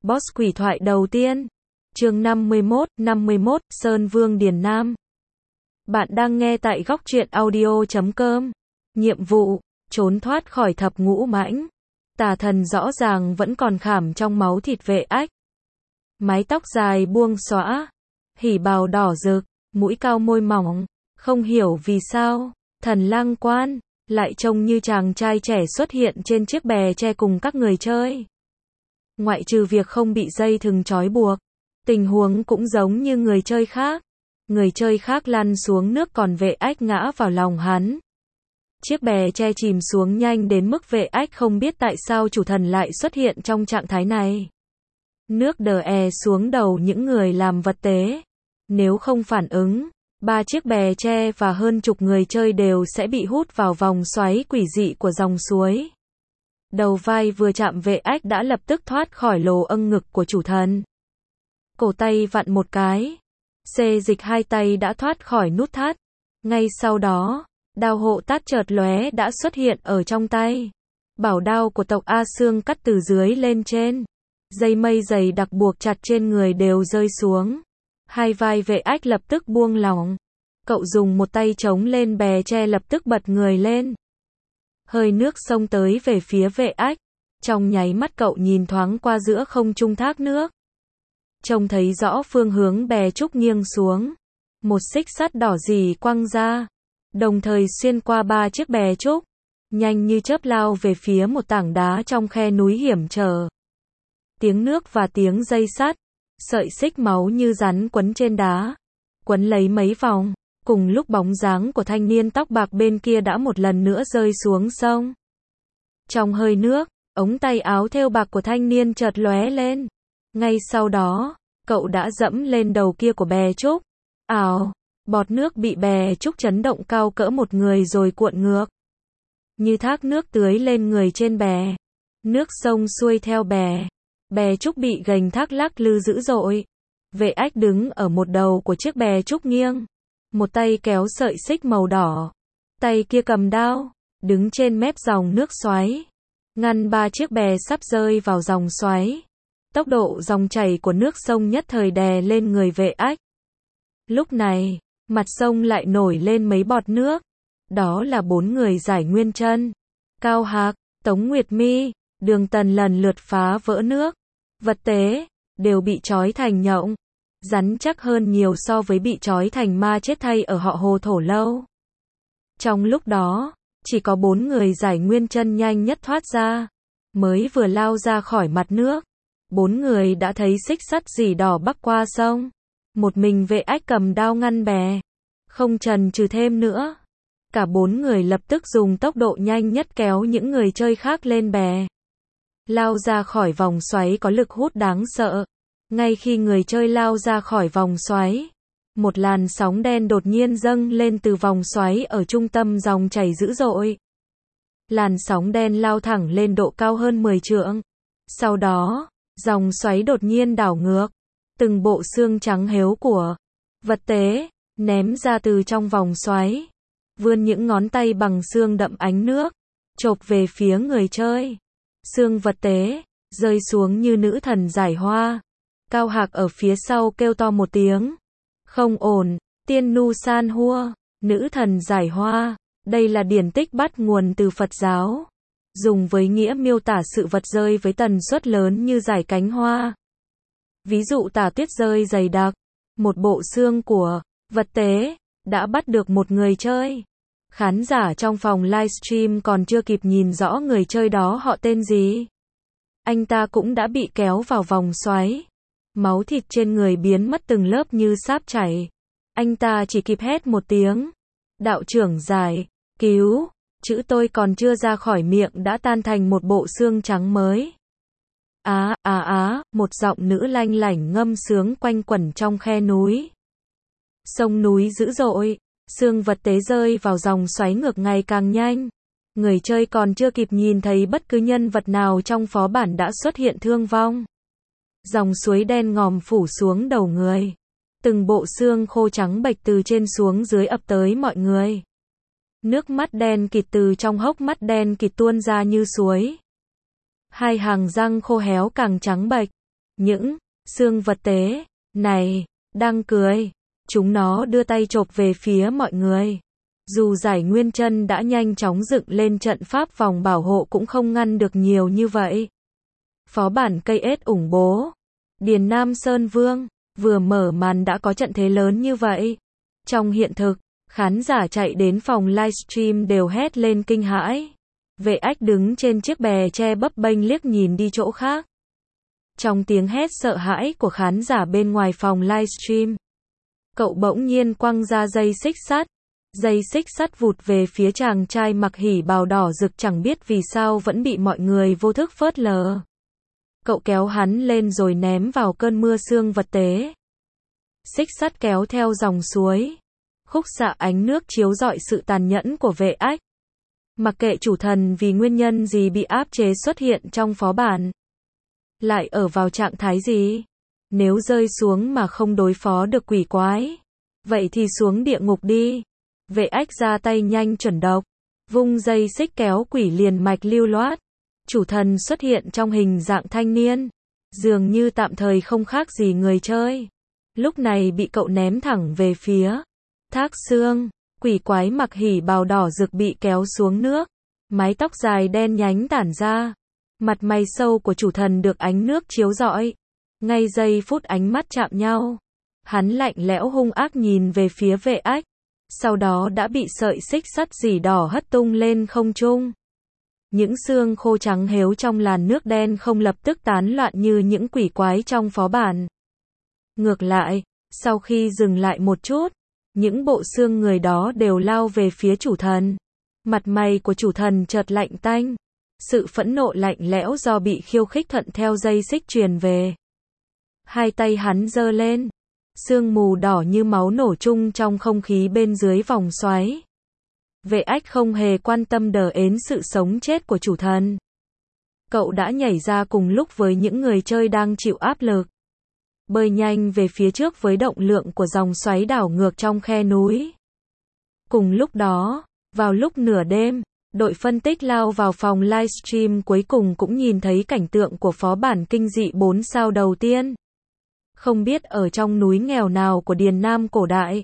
Boss quỷ thoại đầu tiên. Chương 51, Sơn Vương Điền Nam. Bạn đang nghe tại góc truyện audio.com. Nhiệm vụ, trốn thoát khỏi thập ngũ mãnh. Tà thần rõ ràng vẫn còn khảm trong máu thịt vệ ách. Mái tóc dài buông xõa, hỉ bào đỏ rực, mũi cao môi mỏng. Không hiểu vì sao, thần lang quan lại trông như chàng trai trẻ xuất hiện trên chiếc bè tre cùng các người chơi. Ngoại trừ việc không bị dây thừng trói buộc, tình huống cũng giống như người chơi khác. Người chơi khác lăn xuống nước còn vệ ách ngã vào lòng hắn. Chiếc bè tre chìm xuống nhanh đến mức vệ ách không biết tại sao chủ thần lại xuất hiện trong trạng thái này. Nước đè xuống đầu những người làm vật tế. Nếu không phản ứng, 3 chiếc bè tre và hơn chục người chơi đều sẽ bị hút vào vòng xoáy quỷ dị của dòng suối. Đầu vai vừa chạm vệ ách đã lập tức thoát khỏi lồ âng ngực của chủ thần. Cổ tay vặn một cái, xê dịch hai tay đã thoát khỏi nút thắt. Ngay sau đó, đao hộ tát chợt lóe đã xuất hiện ở trong tay. Bảo đao của tộc A Xương cắt từ dưới lên trên. Dây mây dày đặc buộc chặt trên người đều rơi xuống. Hai vai vệ ách lập tức buông lỏng. Cậu dùng một tay chống lên bè tre lập tức bật người lên. Hơi nước xông tới về phía vệ ách. Trong nháy mắt cậu nhìn thoáng qua giữa không trung thác nước. Trông thấy rõ phương hướng bè trúc nghiêng xuống. Một xích sắt đỏ rì quăng ra. Đồng thời xuyên qua 3 chiếc bè trúc. Nhanh như chớp lao về phía một tảng đá trong khe núi hiểm trở. Tiếng nước và tiếng dây sắt. Sợi xích máu như rắn quấn trên đá. Quấn lấy mấy vòng. Cùng lúc bóng dáng của thanh niên tóc bạc bên kia đã một lần nữa rơi xuống sông. Trong hơi nước, ống tay áo thêu bạc của thanh niên chợt lóe lên. Ngay sau đó, cậu đã dẫm lên đầu kia của bè trúc. Ào, bọt nước bị bè trúc chấn động cao cỡ một người rồi cuộn ngược. Như thác nước tưới lên người trên bè. Nước sông xuôi theo bè. Bè trúc bị gành thác lắc lư dữ dội. Vệ ách đứng ở một đầu của chiếc bè trúc nghiêng. Một tay kéo sợi xích màu đỏ. Tay kia cầm đao, đứng trên mép dòng nước xoáy. Ngăn 3 chiếc bè sắp rơi vào dòng xoáy. Tốc độ dòng chảy của nước sông nhất thời đè lên người vệ ách. Lúc này, mặt sông lại nổi lên mấy bọt nước. Đó là 4 người giải nguyên chân. Cao Hạc, Tống Nguyệt Mi, Đường Tần lần lượt phá vỡ nước. Vật tế, đều bị trói thành nhộng. Rắn chắc hơn nhiều so với bị trói thành ma chết thay ở họ Hồ Thổ Lâu. Trong lúc đó, chỉ có 4 người giải nguyên chân nhanh nhất thoát ra. Mới vừa lao ra khỏi mặt nước. 4 người đã thấy xích sắt rỉ đỏ bắc qua sông. Một mình vệ ách cầm đao ngăn bè. Không chần chừ thêm nữa. Cả 4 người lập tức dùng tốc độ nhanh nhất kéo những người chơi khác lên bè. Lao ra khỏi vòng xoáy có lực hút đáng sợ. Ngay khi người chơi lao ra khỏi vòng xoáy, một làn sóng đen đột nhiên dâng lên từ vòng xoáy ở trung tâm dòng chảy dữ dội. Làn sóng đen lao thẳng lên độ cao hơn 10 trượng. Sau đó, dòng xoáy đột nhiên đảo ngược. Từng bộ xương trắng héo của vật tế ném ra từ trong vòng xoáy. Vươn những ngón tay bằng xương đậm ánh nước, chộp về phía người chơi. Xương vật tế rơi xuống như nữ thần giải hoa. Cao Hạc ở phía sau kêu to một tiếng. Không ổn, Tiên Nu San Hua, nữ thần giải hoa. Đây là điển tích bắt nguồn từ Phật giáo. Dùng với nghĩa miêu tả sự vật rơi với tần suất lớn như giải cánh hoa. Ví dụ tả tuyết rơi dày đặc. Một bộ xương của vật tế đã bắt được một người chơi. Khán giả trong phòng livestream còn chưa kịp nhìn rõ người chơi đó họ tên gì. Anh ta cũng đã bị kéo vào vòng xoáy. Máu thịt trên người biến mất từng lớp như sáp chảy. Anh ta chỉ kịp hét một tiếng. Đạo trưởng giải, cứu. Chữ tôi còn chưa ra khỏi miệng đã tan thành một bộ xương trắng mới. Một giọng nữ lanh lảnh ngâm sướng quanh quẩn trong khe núi. Sông núi dữ dội. Xương vật tế rơi vào dòng xoáy ngược ngày càng nhanh. Người chơi còn chưa kịp nhìn thấy bất cứ nhân vật nào trong phó bản đã xuất hiện thương vong. Dòng suối đen ngòm phủ xuống đầu người. Từng bộ xương khô trắng bệch từ trên xuống dưới ập tới mọi người. Nước mắt đen kịt từ trong hốc mắt đen kịt tuôn ra như suối. Hai hàng răng khô héo càng trắng bệch. Những xương vật tế này đang cười. Chúng nó đưa tay chộp về phía mọi người. Dù Giải Nguyên Chân đã nhanh chóng dựng lên trận pháp vòng bảo hộ cũng không ngăn được nhiều như vậy. Phó bản cây ết ủng bố. Điền Nam Sơn Vương vừa mở màn đã có trận thế lớn như vậy. Trong hiện thực, khán giả chạy đến phòng livestream đều hét lên kinh hãi. Vệ Ách đứng trên chiếc bè tre bấp bênh liếc nhìn đi chỗ khác. Trong tiếng hét sợ hãi của khán giả bên ngoài phòng livestream, cậu bỗng nhiên quăng ra dây xích sắt. Dây xích sắt vụt về phía chàng trai mặc hỉ bào đỏ rực chẳng biết vì sao vẫn bị mọi người vô thức phớt lờ. Cậu kéo hắn lên rồi ném vào cơn mưa xương vật tế. Xích sắt kéo theo dòng suối. Khúc xạ ánh nước chiếu rọi sự tàn nhẫn của Vệ Ách. Mặc kệ chủ thần vì nguyên nhân gì bị áp chế xuất hiện trong phó bản. Lại ở vào trạng thái gì? Nếu rơi xuống mà không đối phó được quỷ quái, vậy thì xuống địa ngục đi. Vệ Ách ra tay nhanh chuẩn độc, vung dây xích kéo quỷ liền mạch lưu loát. Chủ thần xuất hiện trong hình dạng thanh niên, dường như tạm thời không khác gì người chơi. Lúc này bị cậu ném thẳng về phía thác xương. Quỷ quái mặc hỉ bào đỏ rực bị kéo xuống nước, mái tóc dài đen nhánh tản ra. Mặt mày sâu của chủ thần được ánh nước chiếu rọi. Ngay giây phút ánh mắt chạm nhau, hắn lạnh lẽo hung ác nhìn về phía Vệ Ách. Sau đó đã bị sợi xích sắt dỉ đỏ hất tung lên không trung. Những xương khô trắng héo trong làn nước đen không lập tức tán loạn như những quỷ quái trong phó bản. Ngược lại, sau khi dừng lại một chút, những bộ xương người đó đều lao về phía chủ thần. Mặt mày của chủ thần chợt lạnh tanh. Sự phẫn nộ lạnh lẽo do bị khiêu khích thuận theo dây xích truyền về. Hai tay hắn giơ lên. Sương mù đỏ như máu nổ chung trong không khí bên dưới vòng xoáy. Vệ Ách không hề quan tâm đờ ến sự sống chết của chủ thần. Cậu đã nhảy ra cùng lúc với những người chơi đang chịu áp lực. Bơi nhanh về phía trước với động lượng của dòng xoáy đảo ngược trong khe núi. Cùng lúc đó, vào lúc nửa đêm, đội phân tích lao vào phòng livestream cuối cùng cũng nhìn thấy cảnh tượng của phó bản kinh dị 4 sao đầu tiên. Không biết ở trong núi nghèo nào của Điền Nam cổ đại,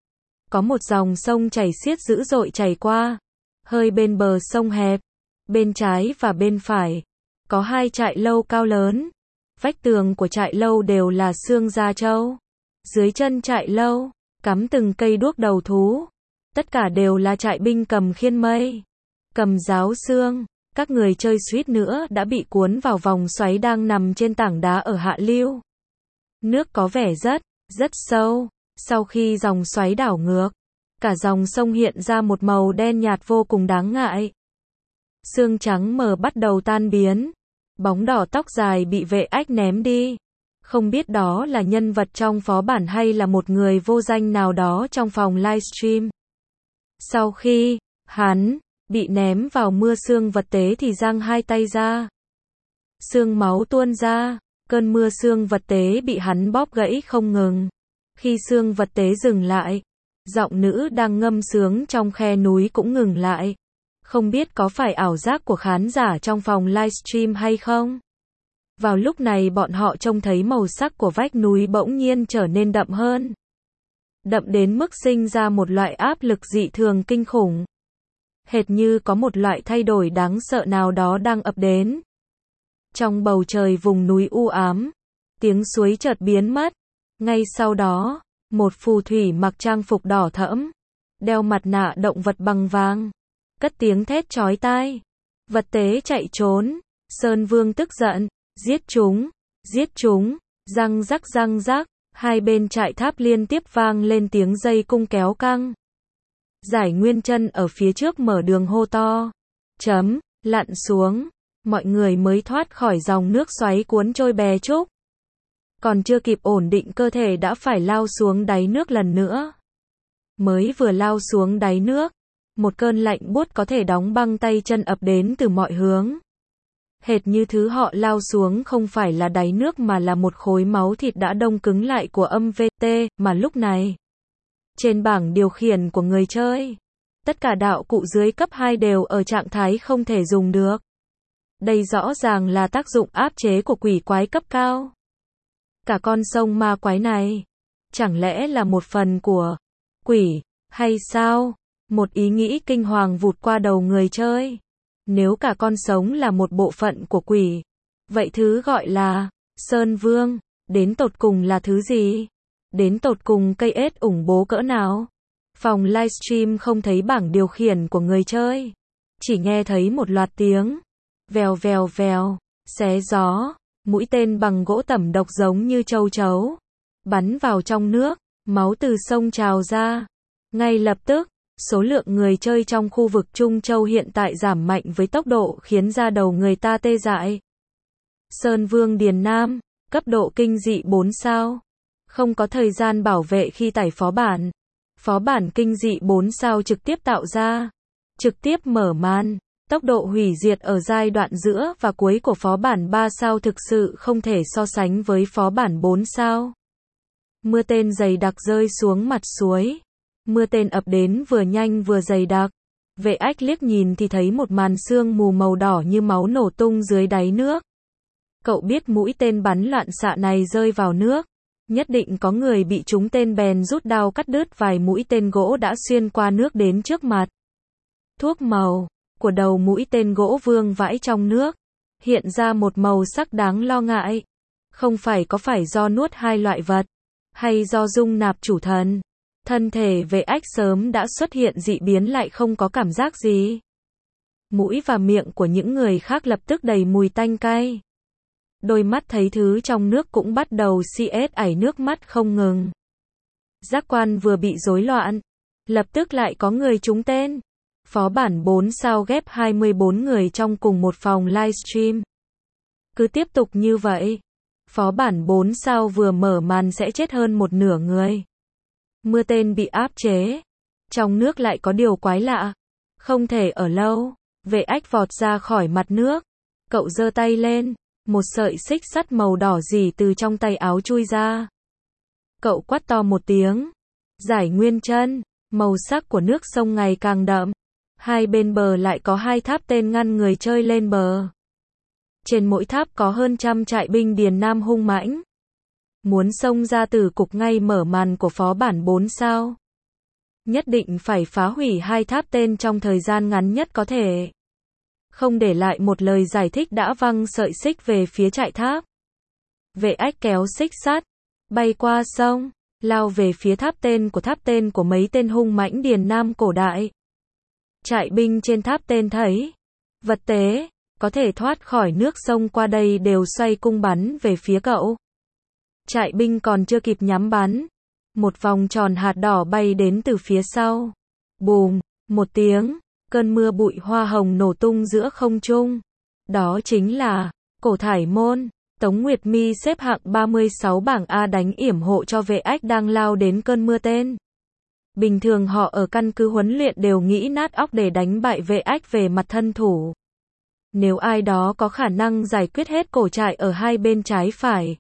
có một dòng sông chảy xiết dữ dội chảy qua. Hơi bên bờ sông hẹp, bên trái và bên phải, có hai trại lâu cao lớn. Vách tường của trại lâu đều là xương da trâu. Dưới chân trại lâu, cắm từng cây đuốc đầu thú. Tất cả đều là trại binh cầm khiên mây, cầm giáo xương. Các người chơi suýt nữa đã bị cuốn vào vòng xoáy đang nằm trên tảng đá ở hạ lưu. Nước có vẻ rất sâu. Sau khi dòng xoáy đảo ngược, cả dòng sông hiện ra một màu đen nhạt vô cùng đáng ngại. Xương trắng mờ bắt đầu tan biến. Bóng đỏ tóc dài bị Vệ Ách ném đi. Không biết đó là nhân vật trong phó bản hay là một người vô danh nào đó trong phòng livestream. Sau khi hắn bị ném vào mưa xương vật tế thì giang hai tay ra. Xương máu tuôn ra, cơn mưa xương vật tế bị hắn bóp gãy không ngừng. Khi xương vật tế dừng lại, giọng nữ đang ngâm sướng trong khe núi cũng ngừng lại. Không biết có phải ảo giác của khán giả trong phòng livestream hay không? Vào lúc này bọn họ trông thấy màu sắc của vách núi bỗng nhiên trở nên đậm hơn. Đậm đến mức sinh ra một loại áp lực dị thường kinh khủng. Hệt như có một loại thay đổi đáng sợ nào đó đang ập đến. Trong bầu trời vùng núi u ám, tiếng suối chợt biến mất. Ngay sau đó, một phù thủy mặc trang phục đỏ thẫm, đeo mặt nạ động vật bằng vàng, cất tiếng thét chói tai. Vật tế chạy trốn. Sơn Vương tức giận, giết chúng, răng rắc, hai bên trại tháp liên tiếp vang lên tiếng dây cung kéo căng. Giải Nguyên Chân ở phía trước mở đường hô to, lặn xuống, mọi người mới thoát khỏi dòng nước xoáy cuốn trôi bè trúc. Còn chưa kịp ổn định cơ thể đã phải lao xuống đáy nước lần nữa. Mới vừa lao xuống đáy nước, một cơn lạnh buốt có thể đóng băng tay chân ập đến từ mọi hướng. Hệt như thứ họ lao xuống không phải là đáy nước mà là một khối máu thịt đã đông cứng lại của âm VT, mà lúc này, trên bảng điều khiển của người chơi, tất cả đạo cụ dưới cấp 2 đều ở trạng thái không thể dùng được. Đây rõ ràng là tác dụng áp chế của quỷ quái cấp cao. Cả con sông ma quái này, chẳng lẽ là một phần của quỷ, hay sao? Một ý nghĩ kinh hoàng vụt qua đầu người chơi. Nếu cả con sông là một bộ phận của quỷ, vậy thứ gọi là Sơn Vương, đến tột cùng là thứ gì? Đến tột cùng cây ếch ủng bố cỡ nào? Phòng livestream không thấy bảng điều khiển của người chơi. Chỉ nghe thấy một loạt tiếng. Vèo vèo vèo, xé gió, mũi tên bằng gỗ tẩm độc giống như châu chấu. Bắn vào trong nước, máu từ sông trào ra. Ngay lập tức, số lượng người chơi trong khu vực Trung Châu hiện tại giảm mạnh với tốc độ khiến da đầu người ta tê dại. Sơn Vương Điền Nam, cấp độ kinh dị 4 sao. Không có thời gian bảo vệ khi tải phó bản. Phó bản kinh dị 4 sao trực tiếp tạo ra. Trực tiếp mở màn. Tốc độ hủy diệt ở giai đoạn giữa và cuối của phó bản 3 sao thực sự không thể so sánh với phó bản 4 sao. Mưa tên dày đặc rơi xuống mặt suối. Mưa tên ập đến vừa nhanh vừa dày đặc. Vệ ách liếc nhìn thì thấy một màn sương mù màu đỏ như máu nổ tung dưới đáy nước. Cậu biết mũi tên bắn loạn xạ này rơi vào nước, nhất định có người bị trúng tên bèn rút đao cắt đứt vài mũi tên gỗ đã xuyên qua nước đến trước mặt. Thuốc màu của đầu mũi tên gỗ vương vãi trong nước, hiện ra một màu sắc đáng lo ngại. Không phải có phải do nuốt hai loại vật, hay do dung nạp chủ thần. Thân thể vệ ách sớm đã xuất hiện dị biến lại không có cảm giác gì. Mũi và miệng của những người khác lập tức đầy mùi tanh cay. Đôi mắt thấy thứ trong nước cũng bắt đầu ải nước mắt không ngừng. Giác quan vừa bị rối loạn, lập tức lại có người trúng tên. Phó bản 4 sao ghép 24 người trong cùng một phòng livestream. Cứ tiếp tục như vậy, phó bản 4 sao vừa mở màn sẽ chết hơn một nửa người. Mưa tên bị áp chế. Trong nước lại có điều quái lạ. Không thể ở lâu. Vệ ách vọt ra khỏi mặt nước. Cậu giơ tay lên. Một sợi xích sắt màu đỏ rỉ từ trong tay áo chui ra. Cậu quát to một tiếng. Giải nguyên chân. Màu sắc của nước sông ngày càng đậm. Hai bên bờ lại có hai tháp tên ngăn người chơi lên bờ. Trên mỗi tháp có hơn trăm trại binh Điền Nam hung mãnh. Muốn xông ra từ cục ngay mở màn của phó bản 4 sao. Nhất định phải phá hủy hai tháp tên trong thời gian ngắn nhất có thể. Không để lại một lời giải thích đã văng sợi xích về phía trại tháp. Vệ ách kéo xích sắt, bay qua sông, lao về phía tháp tên của mấy tên hung mãnh Điền Nam cổ đại. Trại binh trên tháp tên thấy vật tế có thể thoát khỏi nước sông qua đây đều xoay cung bắn về phía cậu. Trại binh còn chưa kịp nhắm bắn, một vòng tròn hạt đỏ bay đến từ phía sau. Bùm, một tiếng, cơn mưa bụi hoa hồng nổ tung giữa không trung. Đó chính là Cổ Thải Môn. Tống Nguyệt Mi xếp hạng 36 bảng A đánh yểm hộ cho vệ ách đang lao đến cơn mưa tên. Bình thường họ ở căn cứ huấn luyện đều nghĩ nát óc để đánh bại vệ ách về mặt thân thủ. Nếu ai đó có khả năng giải quyết hết cổ trại ở hai bên trái phải,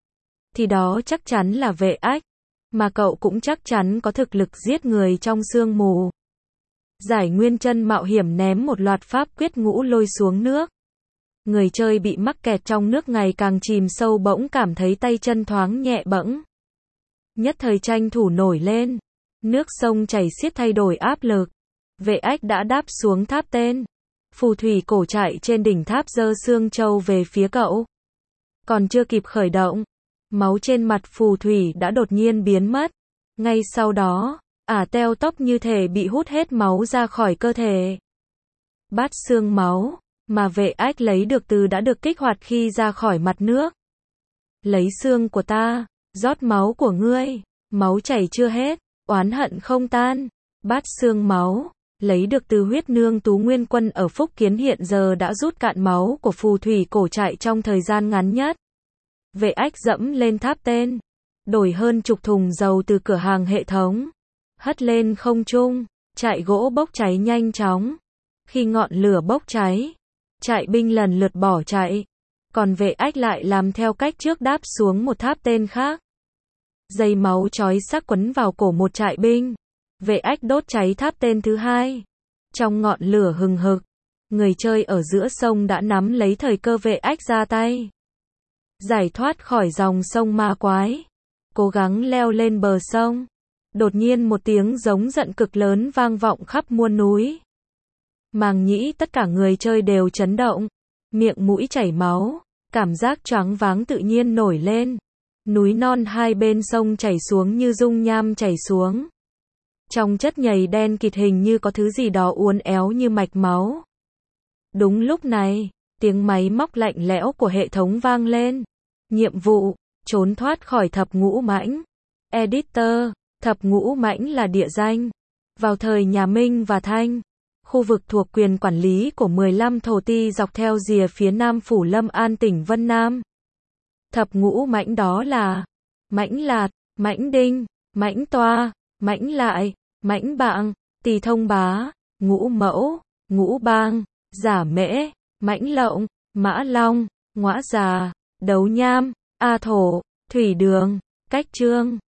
thì đó chắc chắn là vệ ách, mà cậu cũng chắc chắn có thực lực giết người trong sương mù. Giải nguyên chân mạo hiểm ném một loạt pháp quyết ngũ lôi xuống nước. Người chơi bị mắc kẹt trong nước ngày càng chìm sâu bỗng cảm thấy tay chân thoáng nhẹ bẫng. Nhất thời tranh thủ nổi lên. Nước sông chảy xiết thay đổi áp lực. Vệ ách đã đáp xuống tháp tên. Phù thủy cổ trại trên đỉnh tháp giơ xương trâu về phía cậu. Còn chưa kịp khởi động, máu trên mặt phù thủy đã đột nhiên biến mất. Ngay sau đó, teo tóc như thể bị hút hết máu ra khỏi cơ thể. Bát xương máu mà vệ ách lấy được đã được kích hoạt khi ra khỏi mặt nước. Lấy xương của ta, rót máu của ngươi, máu chảy chưa hết, oán hận không tan. Bát xương máu lấy được từ huyết nương Tú Nguyên Quân ở Phúc Kiến hiện giờ đã rút cạn máu của phù thủy cổ trại trong thời gian ngắn nhất. Vệ ách dẫm lên tháp tên, đổi hơn chục thùng dầu từ cửa hàng hệ thống, hất lên không trung, trại gỗ bốc cháy nhanh chóng. Khi ngọn lửa bốc cháy, trại binh lần lượt bỏ chạy, còn vệ ách lại làm theo cách trước đáp xuống một tháp tên khác. Dây máu chói sắc quấn vào cổ một trại binh. Vệ ách đốt cháy tháp tên thứ hai. Trong ngọn lửa hừng hực, người chơi ở giữa sông đã nắm lấy thời cơ vệ ách ra tay. giải thoát khỏi dòng sông ma quái, cố gắng leo lên bờ sông. Đột nhiên một tiếng giống giận cực lớn vang vọng khắp muôn núi. Màng nhĩ tất cả người chơi đều chấn động, miệng mũi chảy máu, cảm giác choáng váng tự nhiên nổi lên. Núi non hai bên sông chảy xuống như dung nham chảy xuống. Trong chất nhầy đen kịt hình như có thứ gì đó uốn éo như mạch máu. Đúng lúc này, tiếng máy móc lạnh lẽo của hệ thống vang lên. Nhiệm vụ, trốn thoát khỏi thập ngũ mãnh. Editor, thập ngũ mãnh là địa danh. Vào thời nhà Minh và Thanh, khu vực thuộc quyền quản lý của 15 thổ ti dọc theo rìa phía nam phủ Lâm An tỉnh Vân Nam. Thập ngũ mãnh đó là Mãnh Lạt, Mãnh Đinh, Mãnh Toa, Mãnh Lại, Mãnh Bạng, Tỳ Thông Bá, Ngũ Mẫu, Ngũ Bang, Giả Mễ, Mãnh Lộng, Mã Long, Ngõa Già, Đấu Nham, A Thổ, Thủy Đường, Cách Trương.